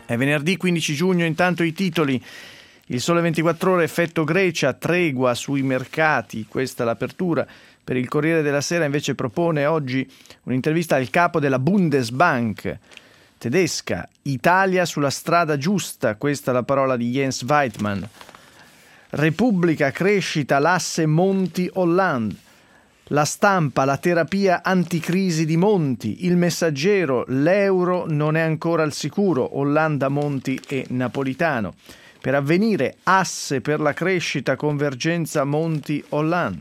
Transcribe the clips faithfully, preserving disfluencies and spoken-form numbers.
È venerdì quindici giugno, intanto i titoli. Il Sole ventiquattro Ore, effetto Grecia, tregua sui mercati, questa è l'apertura. Per il Corriere della Sera invece propone oggi un'intervista al capo della Bundesbank tedesca. Italia sulla strada giusta, questa è la parola di Jens Weidmann. Repubblica, crescita, l'asse Monti-Hollande. La Stampa, la terapia anticrisi di Monti. Il Messaggero, l'euro non è ancora al sicuro, Hollande, Monti e Napolitano. Per Avvenire, asse per la crescita, convergenza Monti-Hollande.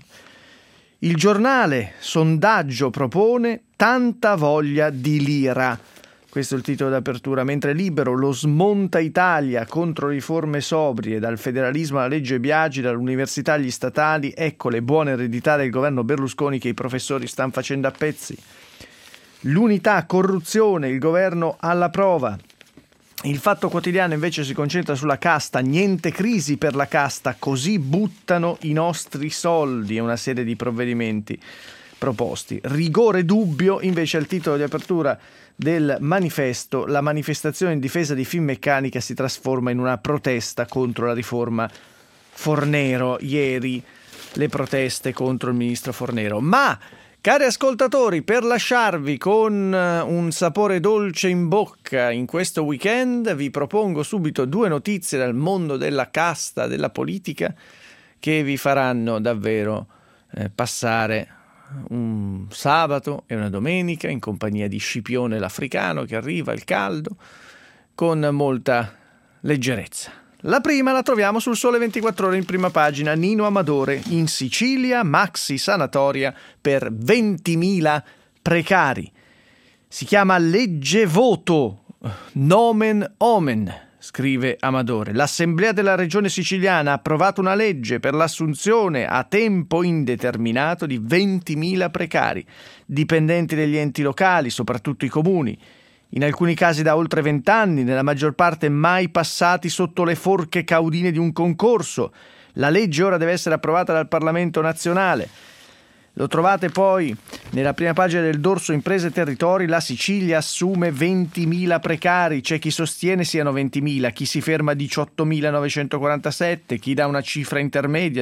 Il Giornale, sondaggio propone tanta voglia di lira. Questo è il titolo d'apertura. Mentre Libero, lo smonta Italia contro riforme sobrie, dal federalismo alla legge Biagi, dall'università agli statali, ecco le buone eredità del governo Berlusconi che i professori stanno facendo a pezzi. L'Unità, corruzione, il governo alla prova. Il Fatto Quotidiano invece si concentra sulla casta, niente crisi per la casta, così buttano i nostri soldi, è una serie di provvedimenti proposti. Rigore dubbio invece è il titolo di apertura del manifesto, la manifestazione in difesa di Finmeccanica si trasforma in una protesta contro la riforma Fornero, ieri le proteste contro il ministro Fornero. Ma cari ascoltatori, per lasciarvi con un sapore dolce in bocca in questo weekend, vi propongo subito due notizie dal mondo della casta, della politica, che vi faranno davvero eh, passare un sabato e una domenica in compagnia di Scipione l'Africano che arriva, il caldo, con molta leggerezza. La prima la troviamo sul Sole ventiquattro Ore in prima pagina. Nino Amadore, in Sicilia maxi sanatoria per ventimila precari. Si chiama legge voto, nomen omen, scrive Amadore. L'Assemblea della Regione Siciliana ha approvato una legge per l'assunzione a tempo indeterminato di ventimila precari, dipendenti degli enti locali, soprattutto i comuni. In alcuni casi da oltre vent'anni, nella maggior parte mai passati sotto le forche caudine di un concorso. La legge ora deve essere approvata dal Parlamento nazionale. Lo trovate poi nella prima pagina del dorso Imprese e Territori. La Sicilia assume ventimila precari, c'è chi sostiene siano ventimila, chi si ferma a diciottomilanovecentoquarantasette, chi dà una cifra intermedia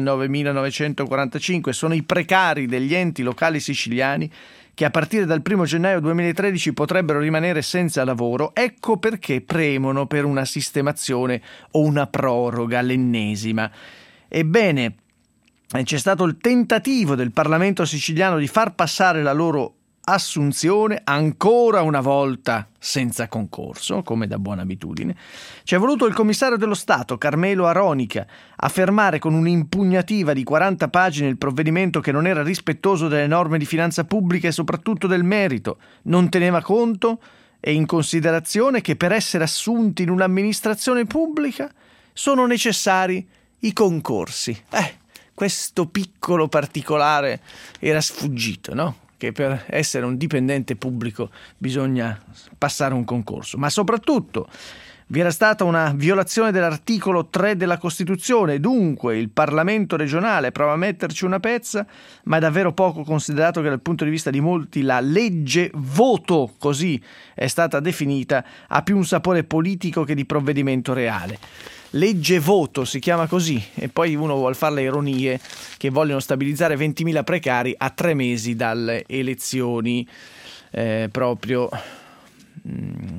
diciannovemilanovecentoquarantacinque. Sono i precari degli enti locali siciliani che a partire dal primo gennaio duemilatredici potrebbero rimanere senza lavoro. Ecco perché premono per una sistemazione o una proroga, l'ennesima. Ebbene, c'è stato il tentativo del Parlamento siciliano di far passare la loro assunzione ancora una volta senza concorso, come da buona abitudine. Ci è voluto il commissario dello Stato, Carmelo Aronica, a fermare con un'impugnativa di quaranta pagine il provvedimento che non era rispettoso delle norme di finanza pubblica e soprattutto del merito, non teneva conto e in considerazione che per essere assunti in un'amministrazione pubblica sono necessari i concorsi. Eh, questo piccolo particolare era sfuggito, no? Che per essere un dipendente pubblico bisogna passare un concorso. Ma soprattutto vi era stata una violazione dell'articolo tre della Costituzione, dunque il Parlamento regionale prova a metterci una pezza, ma è davvero poco considerato che dal punto di vista di molti la legge voto, così è stata definita, ha più un sapore politico che di provvedimento reale. Legge voto si chiama così, e poi uno vuol fare le ironie che vogliono stabilizzare ventimila precari a tre mesi dalle elezioni eh, proprio mh,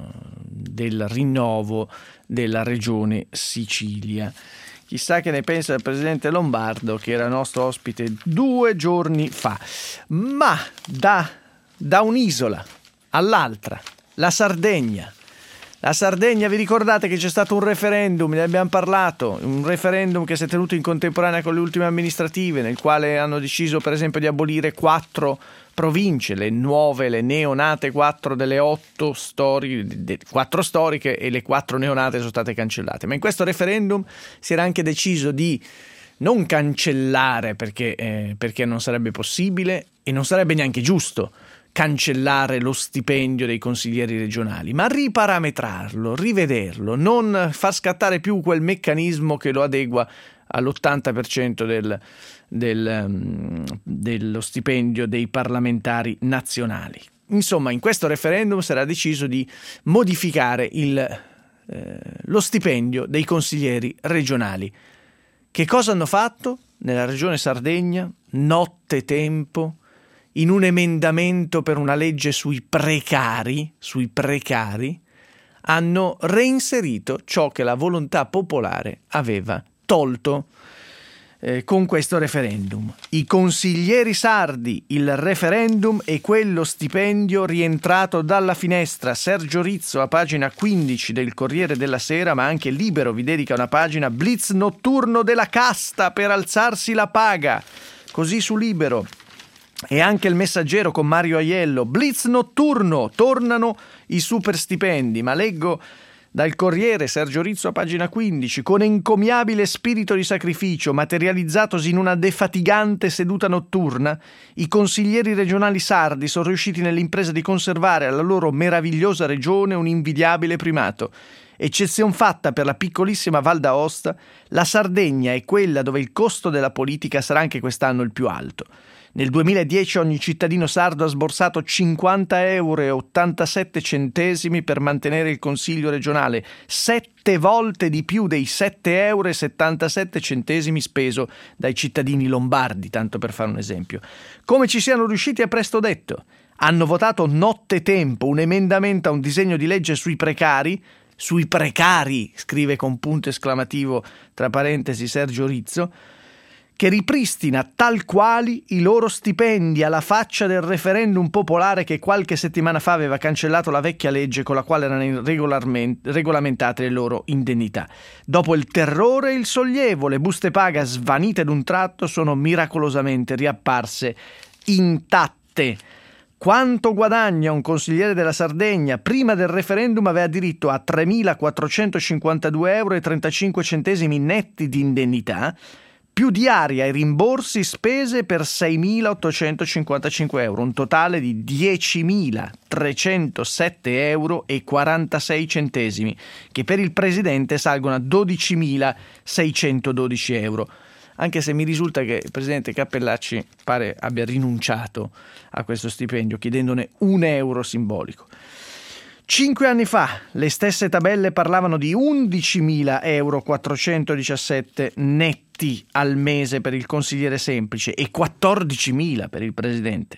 del rinnovo della regione Sicilia. Chissà che ne pensa il presidente Lombardo, che era nostro ospite due giorni fa. Ma da, da un'isola all'altra, la Sardegna. La Sardegna, vi ricordate che c'è stato un referendum, ne abbiamo parlato, un referendum che si è tenuto in contemporanea con le ultime amministrative, nel quale hanno deciso per esempio di abolire quattro province, le nuove, le neonate quattro delle otto storiche, quattro storiche, e le quattro neonate sono state cancellate. Ma in questo referendum si era anche deciso di non cancellare, perché, eh, perché non sarebbe possibile e non sarebbe neanche giusto cancellare lo stipendio dei consiglieri regionali, ma riparametrarlo, rivederlo, non far scattare più quel meccanismo che lo adegua all'ottanta per cento del, del, dello stipendio dei parlamentari nazionali. insomma, in questo referendum sarà deciso di modificare il, eh, lo stipendio dei consiglieri regionali. Che cosa hanno fatto nella regione Sardegna, nottetempo, in un emendamento per una legge sui precari, sui precari, hanno reinserito ciò che la volontà popolare aveva tolto eh, con questo referendum. I consiglieri sardi, il referendum e quello stipendio rientrato dalla finestra. Sergio Rizzo, a pagina quindici del Corriere della Sera, ma anche Libero vi dedica una pagina, blitz notturno della casta per alzarsi la paga. Così su Libero. E anche il Messaggero con Mario Aiello, blitz notturno, tornano i super stipendi, ma leggo dal Corriere, Sergio Rizzo a pagina quindici, con encomiabile spirito di sacrificio materializzatosi in una defatigante seduta notturna, i consiglieri regionali sardi sono riusciti nell'impresa di conservare alla loro meravigliosa regione un invidiabile primato. Eccezion fatta per la piccolissima Val d'Aosta, la Sardegna è quella dove il costo della politica sarà anche quest'anno il più alto. Nel duemiladieci ogni cittadino sardo ha sborsato cinquanta euro e ottantasette centesimi per mantenere il consiglio regionale, sette volte di più dei sette euro e settantasette centesimi speso dai cittadini lombardi, tanto per fare un esempio. Come ci siano riusciti è presto detto. Hanno votato nottetempo un emendamento a un disegno di legge sui precari, sui precari, scrive con punto esclamativo tra parentesi Sergio Rizzo, che ripristina tal quali i loro stipendi alla faccia del referendum popolare che qualche settimana fa aveva cancellato la vecchia legge con la quale erano regolamentate le loro indennità. Dopo il terrore e il sollievo, le buste paga svanite d'un tratto sono miracolosamente riapparse intatte. Quanto guadagna un consigliere della Sardegna? Prima del referendum aveva diritto a tremilaquattrocentocinquantadue euro e trentacinque centesimi netti di indennità, più diaria e rimborsi spese per seimilaottocentocinquantacinque euro, un totale di diecimilatrecentosette euro e quarantasei centesimi, che per il presidente salgono a dodicimilaseicentododici euro. Anche se mi risulta che il presidente Cappellacci pare abbia rinunciato a questo stipendio, chiedendone un euro simbolico. Cinque anni fa le stesse tabelle parlavano di undicimila euro quattrocentodiciassette netti al mese per il consigliere semplice e quattordicimila per il presidente.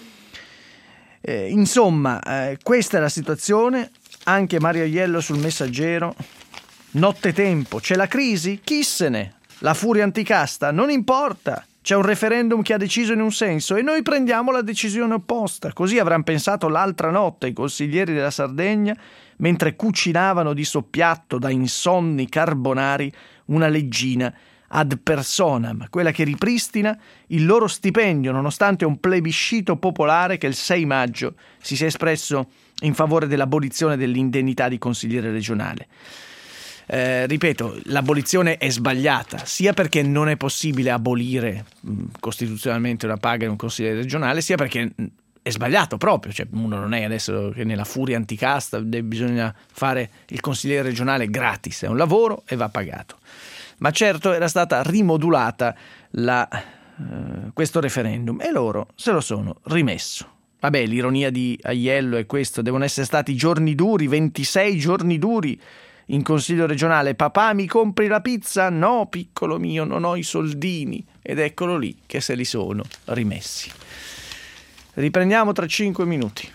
Eh, insomma, eh, questa è la situazione. Anche Mario Aiello sul Messaggero. Nottetempo, c'è la crisi? Chi se ne? La furia anticasta? Non importa. C'è un referendum che ha deciso in un senso e noi prendiamo la decisione opposta. Così avranno pensato l'altra notte i consiglieri della Sardegna mentre cucinavano di soppiatto da insonni carbonari una leggina ad personam, quella che ripristina il loro stipendio nonostante un plebiscito popolare che il sei maggio si sia espresso in favore dell'abolizione dell'indennità di consigliere regionale. Eh, ripeto, l'abolizione è sbagliata sia perché non è possibile abolire mh, costituzionalmente una paga in un consigliere regionale, sia perché mh, è sbagliato proprio, cioè uno non è adesso che nella furia anticasta bisogna fare il consigliere regionale gratis, è un lavoro e va pagato. Ma certo era stata rimodulata la, eh, questo referendum e loro se lo sono rimesso. Vabbè, l'ironia di Aiello è questo, devono essere stati giorni duri, ventisei giorni duri in consiglio regionale. Papà, mi compri la pizza? No, piccolo mio, non ho i soldini. Ed eccolo lì che se li sono rimessi. Riprendiamo tra cinque minuti.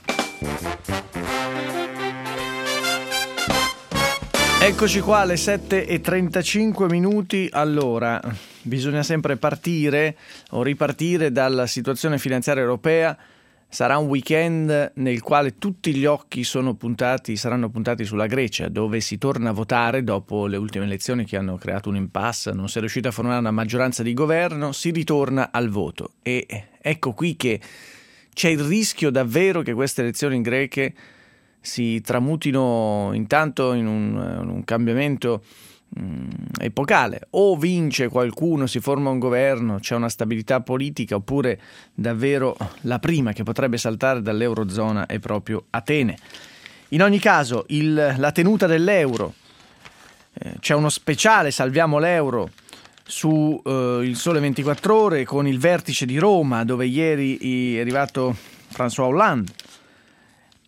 Eccoci qua alle sette e trentacinque minuti. Allora, bisogna sempre partire o ripartire dalla situazione finanziaria europea. Sarà un weekend nel quale tutti gli occhi sono puntati, saranno puntati sulla Grecia, dove si torna a votare dopo le ultime elezioni che hanno creato un impasse, non si è riuscito a formare una maggioranza di governo, si ritorna al voto. E ecco qui che c'è il rischio davvero che queste elezioni greche si tramutino intanto in un, in un cambiamento epocale. O vince qualcuno, si forma un governo, c'è una stabilità politica, oppure davvero la prima che potrebbe saltare dall'Eurozona è proprio Atene. In ogni caso il, la tenuta dell'euro, eh, c'è uno speciale Salviamo l'euro su eh, il Sole ventiquattro Ore con il vertice di Roma, dove ieri è arrivato François Hollande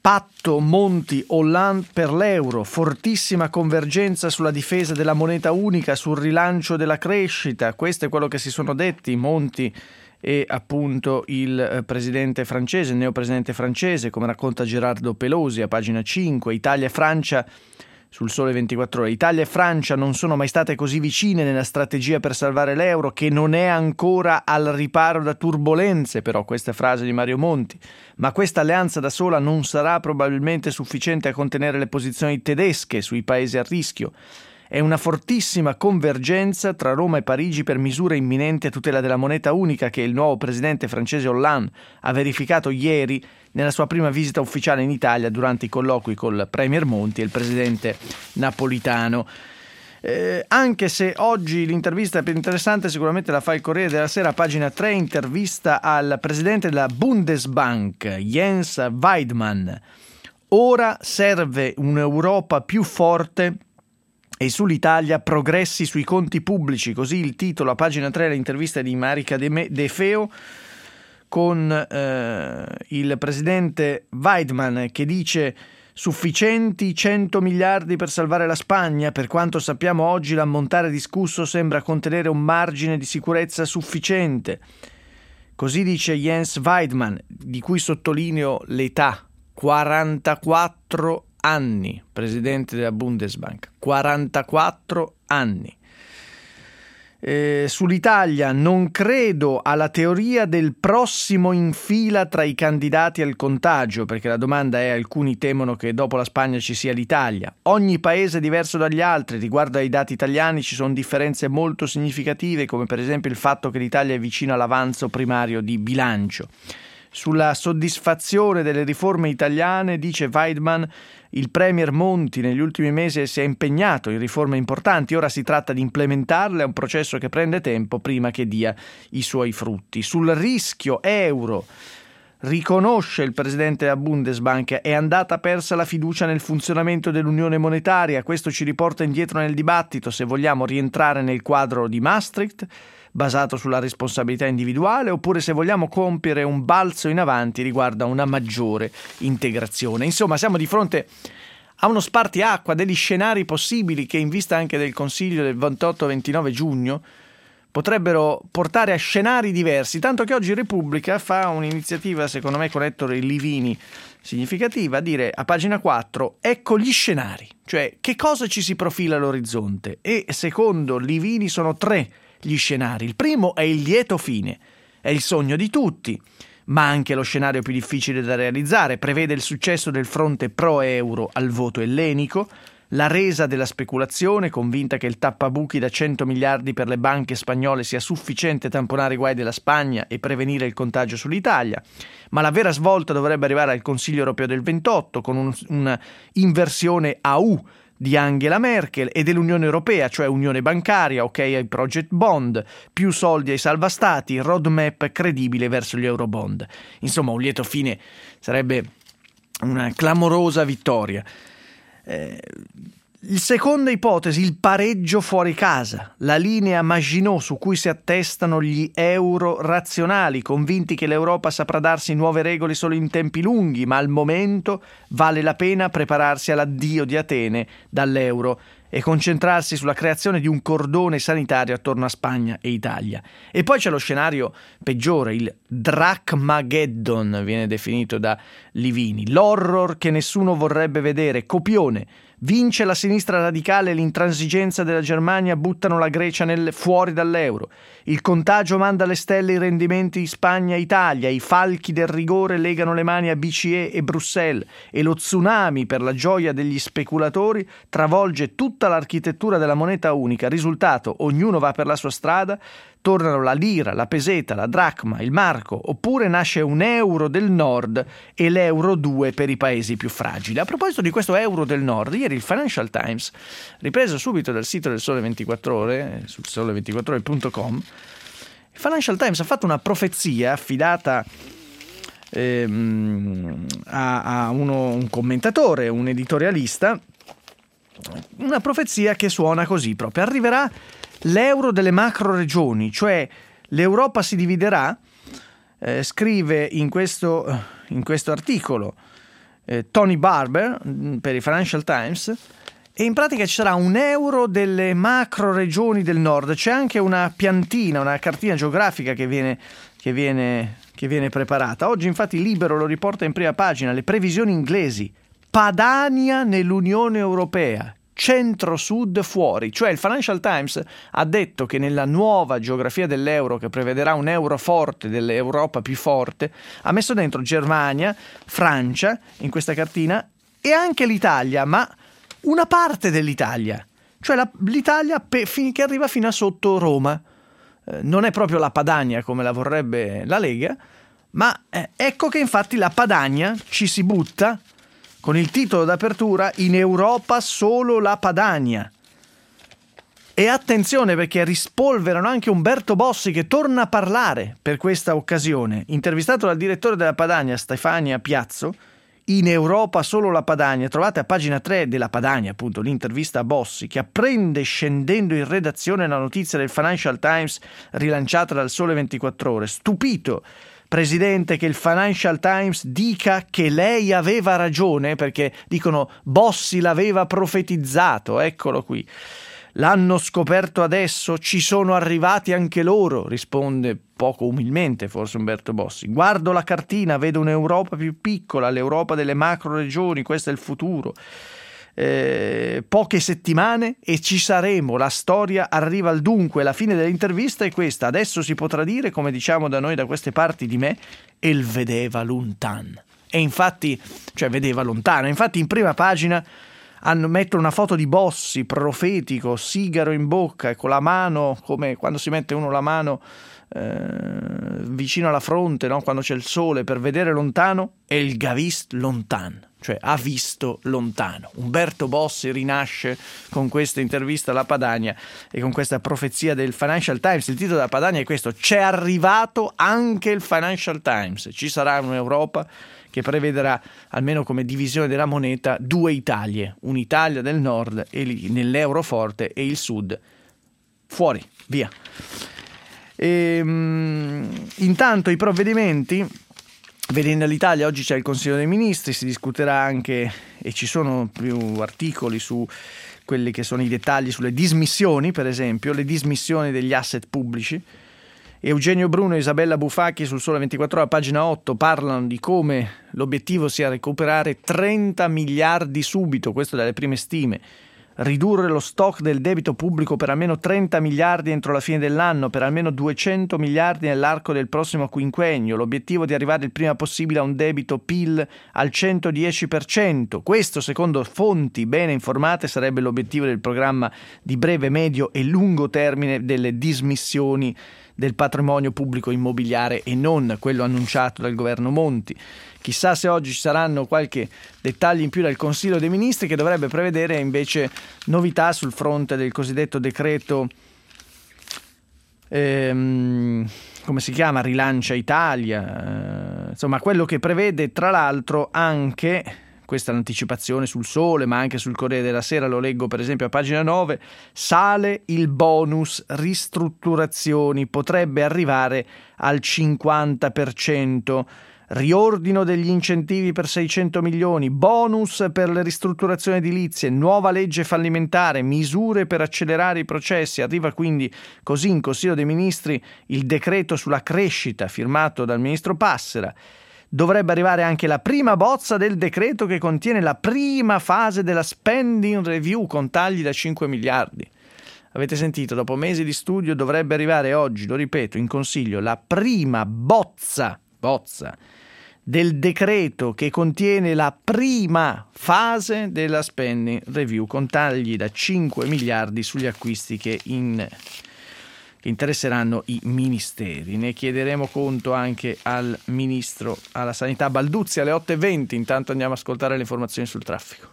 Patto Monti-Hollande per l'euro, fortissima convergenza sulla difesa della moneta unica, sul rilancio della crescita. Questo è quello che si sono detti Monti e appunto il presidente francese, il neopresidente francese, come racconta Gerardo Pelosi a pagina cinque. Italia e Francia sul Sole ventiquattro Ore. Italia e Francia non sono mai state così vicine nella strategia per salvare l'euro, che non è ancora al riparo da turbolenze, però questa è frase di Mario Monti, ma questa alleanza da sola non sarà probabilmente sufficiente a contenere le posizioni tedesche sui paesi a rischio. È una fortissima convergenza tra Roma e Parigi per misure imminenti a tutela della moneta unica che il nuovo presidente francese Hollande ha verificato ieri nella sua prima visita ufficiale in Italia durante i colloqui col premier Monti e il presidente Napolitano. Eh, anche se oggi l'intervista più interessante sicuramente la fa il Corriere della Sera, pagina tre, intervista al presidente della Bundesbank, Jens Weidmann. Ora serve un'Europa più forte e sull'Italia progressi sui conti pubblici, così il titolo a pagina tre dell'intervista di Marica De Feo con eh, il presidente Weidmann che dice: sufficienti cento miliardi per salvare la Spagna. Per quanto sappiamo oggi l'ammontare discusso sembra contenere un margine di sicurezza sufficiente. Così dice Jens Weidmann, di cui sottolineo l'età, quarantaquattro anni, presidente della Bundesbank, quarantaquattro anni. Eh, sull'Italia non credo alla teoria del prossimo in fila tra i candidati al contagio, perché la domanda è: alcuni temono che dopo la Spagna ci sia l'Italia. Ogni paese è diverso dagli altri, riguardo ai dati italiani ci sono differenze molto significative, come per esempio il fatto che l'Italia è vicino all'avanzo primario di bilancio. Sulla soddisfazione delle riforme italiane, dice Weidmann, il premier Monti negli ultimi mesi si è impegnato in riforme importanti, ora si tratta di implementarle, è un processo che prende tempo prima che dia i suoi frutti. Sul rischio euro, riconosce il presidente della Bundesbank, è andata persa la fiducia nel funzionamento dell'unione monetaria, questo ci riporta indietro nel dibattito se vogliamo rientrare nel quadro di Maastricht, basato sulla responsabilità individuale, oppure se vogliamo compiere un balzo in avanti riguardo a una maggiore integrazione. Insomma, siamo di fronte a uno spartiacqua degli scenari possibili che, in vista anche del Consiglio del ventotto ventinove giugno, potrebbero portare a scenari diversi, tanto che oggi Repubblica fa un'iniziativa, secondo me con Ettore Livini, significativa, a dire a pagina quattro: ecco gli scenari, cioè che cosa ci si profila all'orizzonte, e secondo Livini sono tre gli scenari. Il primo è il lieto fine, è il sogno di tutti, ma anche lo scenario più difficile da realizzare. Prevede il successo del fronte pro-euro al voto ellenico, la resa della speculazione, convinta che il tappabuchi da cento miliardi per le banche spagnole sia sufficiente a tamponare i guai della Spagna e prevenire il contagio sull'Italia. Ma la vera svolta dovrebbe arrivare al Consiglio europeo del ventotto, con un, una inversione a U di Angela Merkel e dell'Unione Europea, cioè unione bancaria, ok ai project bond, più soldi ai salvastati, roadmap credibile verso gli eurobond. Insomma, un lieto fine sarebbe una clamorosa vittoria. Eh, il seconda ipotesi, il pareggio fuori casa, la linea Maginot su cui si attestano gli euro razionali, convinti che l'Europa saprà darsi nuove regole solo in tempi lunghi, ma al momento vale la pena prepararsi all'addio di Atene dall'euro e concentrarsi sulla creazione di un cordone sanitario attorno a Spagna e Italia. E poi c'è lo scenario peggiore, il Drachmageddon, viene definito da Livini, l'horror che nessuno vorrebbe vedere, copione. Vince la sinistra radicale e l'intransigenza della Germania buttano la Grecia nel, fuori dall'euro. Il contagio manda alle stelle i rendimenti di Spagna e Italia, i falchi del rigore legano le mani a B C E e Bruxelles e lo tsunami per la gioia degli speculatori travolge tutta l'architettura della moneta unica. Risultato, ognuno va per la sua strada, tornano la lira, la peseta, la dracma, il marco, oppure nasce un euro del nord e l'euro due per i paesi più fragili. A proposito di questo euro del nord, ieri il Financial Times, ripreso subito dal sito del Sole ventiquattro Ore, sul sole ventiquattro ore punto com, il Financial Times ha fatto una profezia affidata ehm, a, a uno, un commentatore, un editorialista, una profezia che suona così proprio: arriverà l'euro delle macro regioni, cioè l'Europa si dividerà, eh, scrive in questo, in questo articolo eh, Tony Barber mh, per il Financial Times, e in pratica ci sarà un euro delle macro regioni del nord. C'è anche una piantina, una cartina geografica che viene, che viene, che viene preparata. Oggi infatti Libero lo riporta in prima pagina, le previsioni inglesi. Padania nell'Unione Europea, centro-sud fuori. Cioè il Financial Times ha detto che nella nuova geografia dell'euro, che prevederà un euro forte dell'Europa più forte, ha messo dentro Germania, Francia in questa cartina e anche l'Italia, ma una parte dell'Italia, cioè la, l'Italia pe, fin, che arriva fino a sotto Roma. Eh, non è proprio la Padania come la vorrebbe la Lega, ma eh, ecco che infatti la Padania ci si butta con il titolo d'apertura: in Europa solo la Padania. E attenzione, perché rispolverano anche Umberto Bossi, che torna a parlare per questa occasione. Intervistato dal direttore della Padania, Stefania Piazzo, in Europa solo la Padania. Trovate a pagina tre della Padania, appunto, l'intervista a Bossi, che apprende scendendo in redazione la notizia del Financial Times rilanciata dal Sole ventiquattro Ore. Stupito, Presidente, che il Financial Times dica che lei aveva ragione, perché dicono Bossi l'aveva profetizzato. Eccolo qui. L'hanno scoperto adesso, ci sono arrivati anche loro, risponde poco umilmente forse Umberto Bossi. Guardo la cartina, vedo un'Europa più piccola, l'Europa delle macro regioni, questo è il futuro. Eh, poche settimane e ci saremo, la storia arriva al dunque. La fine dell'intervista è questa: adesso si potrà dire, come diciamo da noi da queste parti, di me, el vedeva lontan. E infatti, cioè vedeva lontano, infatti in prima pagina hanno, mettono una foto di Bossi, profetico, sigaro in bocca e con la mano, come quando si mette uno la mano eh, vicino alla fronte, no? Quando c'è il sole, per vedere lontano, e il gavist lontan, cioè ha visto lontano. Umberto Bossi rinasce con questa intervista alla Padania e con questa profezia del Financial Times. Il titolo della Padania è questo: c'è arrivato anche il Financial Times, ci sarà un'Europa che prevederà, almeno come divisione della moneta, due Italie, un'Italia del nord e lì, nell'euro forte, e il sud fuori, via. E, um, intanto i provvedimenti, vedendo l'Italia, oggi c'è il Consiglio dei Ministri, si discuterà anche, e ci sono più articoli su quelli che sono i dettagli sulle dismissioni, per esempio, le dismissioni degli asset pubblici. Eugenio Bruno e Isabella Bufacchi sul Sole ventiquattro Ore, a pagina otto, parlano di come l'obiettivo sia recuperare trenta miliardi subito, questo dalle prime stime, ridurre lo stock del debito pubblico per almeno trenta miliardi entro la fine dell'anno, per almeno duecento miliardi nell'arco del prossimo quinquennio, l'obiettivo di arrivare il prima possibile a un debito P I L al centodieci per cento. Questo, secondo fonti bene informate, sarebbe l'obiettivo del programma di breve, medio e lungo termine delle dismissioni del patrimonio pubblico immobiliare e non quello annunciato dal governo Monti. Chissà se oggi ci saranno qualche dettaglio in più dal Consiglio dei Ministri, che dovrebbe prevedere invece novità sul fronte del cosiddetto decreto ehm, come si chiama? Rilancia Italia, eh, insomma quello che prevede tra l'altro anche, questa è l'anticipazione sul Sole ma anche sul Corriere della Sera, lo leggo per esempio a pagina nove, sale il bonus ristrutturazioni, potrebbe arrivare al cinquanta per cento. Riordino degli incentivi per seicento milioni, bonus per le ristrutturazioni edilizie, nuova legge fallimentare, misure per accelerare i processi. Arriva quindi così in Consiglio dei Ministri il decreto sulla crescita firmato dal ministro Passera. Dovrebbe arrivare anche la prima bozza del decreto che contiene la prima fase della spending review con tagli da cinque miliardi. Avete sentito, dopo mesi di studio dovrebbe arrivare oggi, lo ripeto, in Consiglio la prima bozza, bozza del decreto che contiene la prima fase della spending review con tagli da cinque miliardi sugli acquisti che, in, che interesseranno i ministeri. Ne chiederemo conto anche al ministro alla sanità Balduzzi alle otto e venti. Intanto andiamo a ascoltare le informazioni sul traffico.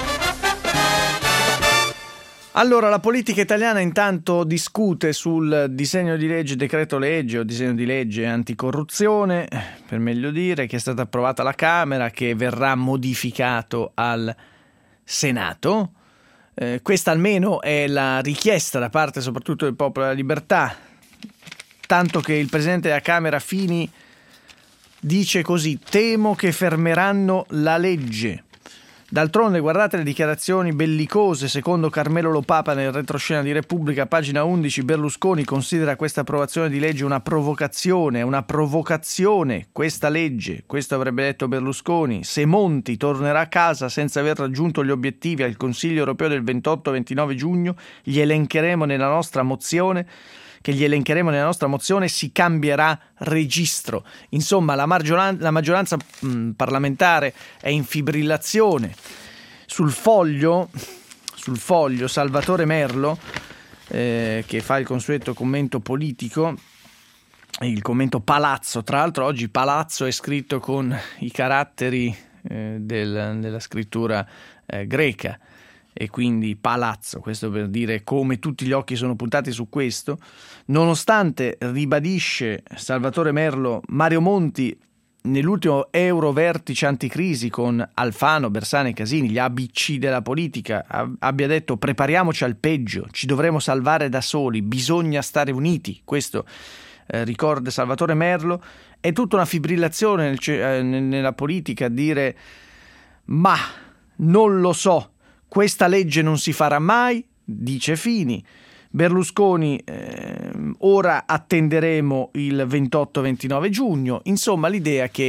Allora, la politica italiana intanto discute sul disegno di legge, decreto legge o disegno di legge anticorruzione, per meglio dire, che è stato approvato alla Camera, che verrà modificato al Senato. Eh, questa almeno è la richiesta da parte soprattutto del Popolo della Libertà, tanto che il Presidente della Camera Fini dice così: temo che fermeranno la legge. D'altronde guardate le dichiarazioni bellicose secondo Carmelo Lopapa nel retroscena di Repubblica, pagina undici. Berlusconi considera questa approvazione di legge una provocazione, una provocazione questa legge, questo avrebbe detto Berlusconi. Se Monti tornerà a casa senza aver raggiunto gli obiettivi al Consiglio europeo del ventotto ventinove giugno, gli elencheremo nella nostra mozione che gli elencheremo nella nostra mozione, si cambierà registro. Insomma, la, maggioran- la maggioranza mh, parlamentare è in fibrillazione. Sul foglio, sul foglio Salvatore Merlo, eh, che fa il consueto commento politico, il commento palazzo, tra l'altro oggi palazzo è scritto con i caratteri eh, del, della scrittura eh, greca, e quindi palazzo, questo per dire come tutti gli occhi sono puntati su questo. Nonostante, ribadisce Salvatore Merlo, Mario Monti nell'ultimo Euro Vertice anticrisi con Alfano, Bersani e Casini, gli A B C della politica, abbia detto: prepariamoci al peggio, ci dovremo salvare da soli, bisogna stare uniti. Questo eh, ricorda Salvatore Merlo. È tutta una fibrillazione nel, eh, nella politica a dire: ma non lo so, questa legge non si farà mai, dice Fini. Berlusconi, eh, ora attenderemo il ventotto ventinove giugno. Insomma, l'idea che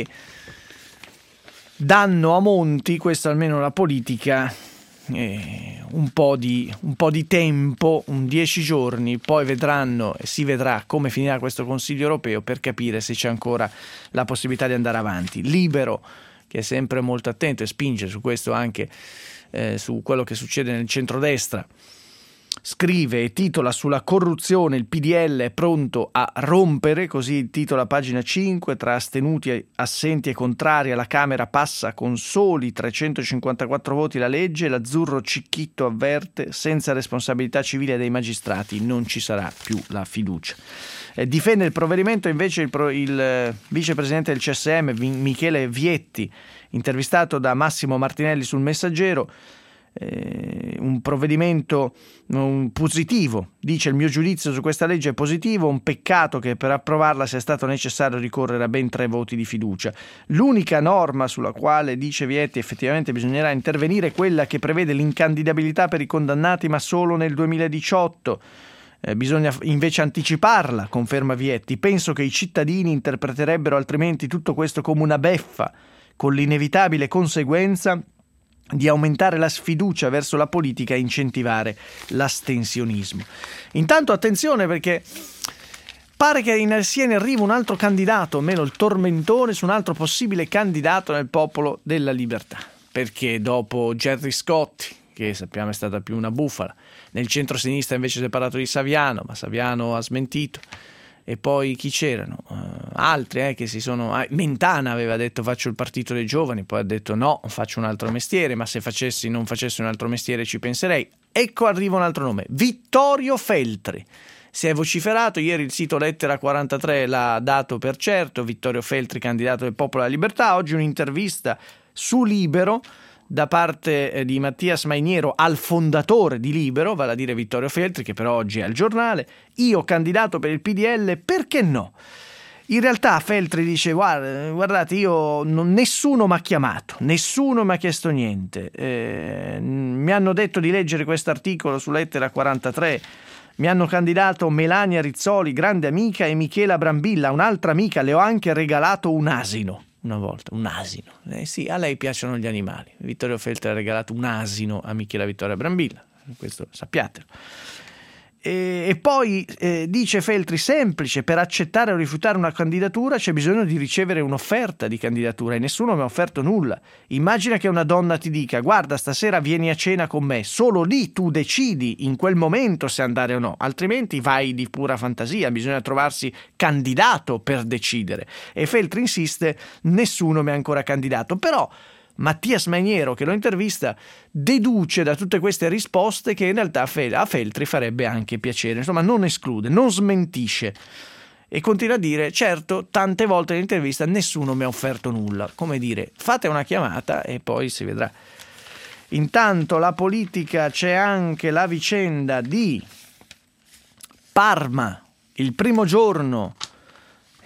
danno a Monti, questa almeno la politica, eh, un po' di, un po' di tempo, un dieci giorni, poi vedranno e si vedrà come finirà questo Consiglio europeo per capire se c'è ancora la possibilità di andare avanti. Libero, che è sempre molto attento e spinge su questo anche, Eh, su quello che succede nel centrodestra, scrive e titola: sulla corruzione il P D L è pronto a rompere, così titola pagina cinque. Tra astenuti, assenti e contrari alla Camera passa con soli trecentocinquantaquattro voti la legge. L'azzurro Cicchitto avverte: senza responsabilità civile dei magistrati non ci sarà più la fiducia. Eh, difende il provvedimento invece il, pro, il eh, vicepresidente del C S M Michele Vietti, intervistato da Massimo Martinelli sul Messaggero. Eh, un provvedimento un positivo, dice: il mio giudizio su questa legge è positivo, un peccato che per approvarla sia stato necessario ricorrere a ben tre voti di fiducia. L'unica norma sulla quale, dice Vietti, effettivamente bisognerà intervenire è quella che prevede l'incandidabilità per i condannati, ma solo nel duemiladiciotto. Eh, bisogna invece anticiparla, conferma Vietti. Penso che i cittadini interpreterebbero altrimenti tutto questo come una beffa, con l'inevitabile conseguenza di aumentare la sfiducia verso la politica e incentivare l'astensionismo. Intanto attenzione, perché pare che in, sia in arrivo un altro candidato, o meno il tormentone su un altro possibile candidato nel Popolo della Libertà, perché dopo Gerry Scotti, che sappiamo è stata più una bufala, nel centro-sinistra invece si è parlato di Saviano, ma Saviano ha smentito. E poi chi c'erano? Uh, altri eh, che si sono... Ah, Mentana aveva detto faccio il partito dei giovani, poi ha detto no, faccio un altro mestiere, ma se facessi non facessi un altro mestiere ci penserei. Ecco, arriva un altro nome, Vittorio Feltri. Si è vociferato, ieri il sito Lettera quarantatré l'ha dato per certo, Vittorio Feltri candidato del Popolo della Libertà. Oggi un'intervista su Libero da parte di Mattias Mainiero al fondatore di Libero, vale a dire Vittorio Feltri, che però oggi è al Giornale. Io candidato per il P D L, perché no? In realtà Feltri dice: Guarda, guardate, io non, nessuno mi ha chiamato, nessuno mi ha chiesto niente, eh, mi hanno detto di leggere questo articolo su Lettera quarantatré, mi hanno candidato Melania Rizzoli, grande amica, e Michela Brambilla, un'altra amica, le ho anche regalato un asino. Una volta, un asino. Eh sì, a lei piacciono gli animali. Vittorio Feltri ha regalato un asino a Michela Vittoria Brambilla, questo sappiatelo. E, e poi eh, dice Feltri: semplice, per accettare o rifiutare una candidatura c'è bisogno di ricevere un'offerta di candidatura e nessuno mi ha offerto nulla. Immagina che una donna ti dica: guarda, stasera vieni a cena con me, solo lì tu decidi in quel momento se andare o no, altrimenti vai di pura fantasia, bisogna trovarsi candidato per decidere. E Feltri insiste: nessuno mi ha ancora candidato. Però Mattias Mainiero, che lo intervista, deduce da tutte queste risposte che in realtà a Feltri farebbe anche piacere, insomma non esclude, non smentisce, e continua a dire: certo, tante volte nell'intervista nessuno mi ha offerto nulla, come dire, fate una chiamata e poi si vedrà. Intanto la politica, c'è anche la vicenda di Parma, il primo giorno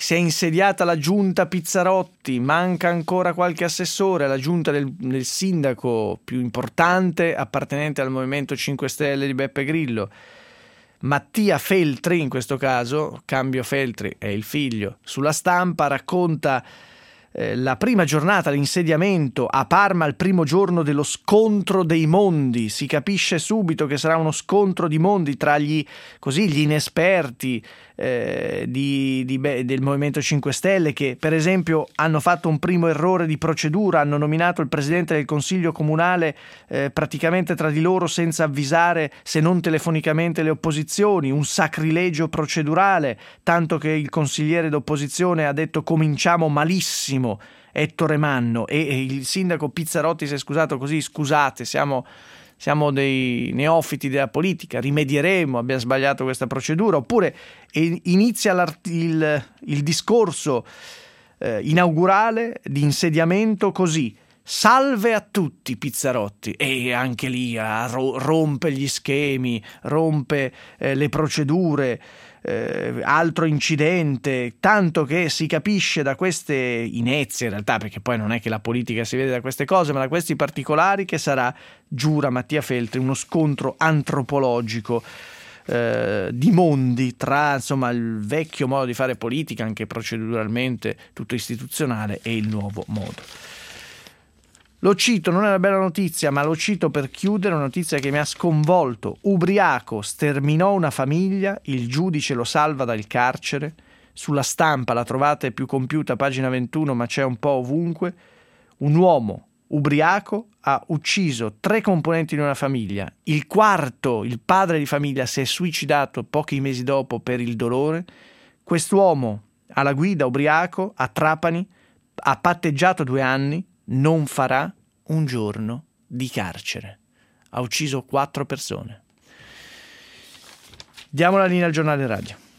si è insediata la giunta Pizzarotti, manca ancora qualche assessore, la giunta del, del sindaco più importante appartenente al Movimento cinque Stelle di Beppe Grillo. Mattia Feltri, in questo caso, cambio Feltri è il figlio, sulla Stampa racconta eh, la prima giornata, l'insediamento a Parma, il primo giorno dello scontro dei mondi. Si capisce subito che sarà uno scontro di mondi tra gli, così, gli inesperti eh, di, di, del Movimento cinque Stelle, che per esempio hanno fatto un primo errore di procedura, hanno nominato il presidente del Consiglio Comunale eh, praticamente tra di loro senza avvisare, se non telefonicamente, le opposizioni, un sacrilegio procedurale, tanto che il consigliere d'opposizione ha detto cominciamo malissimo, Ettore Manno, e, e il sindaco Pizzarotti si è scusato così: scusate, siamo siamo dei neofiti della politica, rimedieremo, abbiamo sbagliato questa procedura. Oppure inizia il, il discorso eh, inaugurale di insediamento così: salve a tutti Pizzarotti, e anche lì ah, ro- rompe gli schemi, rompe eh, le procedure, eh, altro incidente, tanto che si capisce da queste inezie, in realtà, perché poi non è che la politica si vede da queste cose, ma da questi particolari, che sarà, giura Mattia Feltri, uno scontro antropologico eh, di mondi tra, insomma, il vecchio modo di fare politica, anche proceduralmente tutto istituzionale, e il nuovo modo. Lo cito, non è una bella notizia, ma lo cito per chiudere, una notizia che mi ha sconvolto. Ubriaco sterminò una famiglia, il giudice lo salva dal carcere. Sulla Stampa, la trovate più compiuta, pagina ventuno, ma c'è un po' ovunque. Un uomo ubriaco ha ucciso tre componenti di una famiglia. Il quarto, il padre di famiglia, si è suicidato pochi mesi dopo per il dolore. Quest'uomo alla guida, ubriaco, a Trapani, ha patteggiato due anni, non farà un giorno di carcere. Ha ucciso quattro persone. Diamo la linea al giornale radio.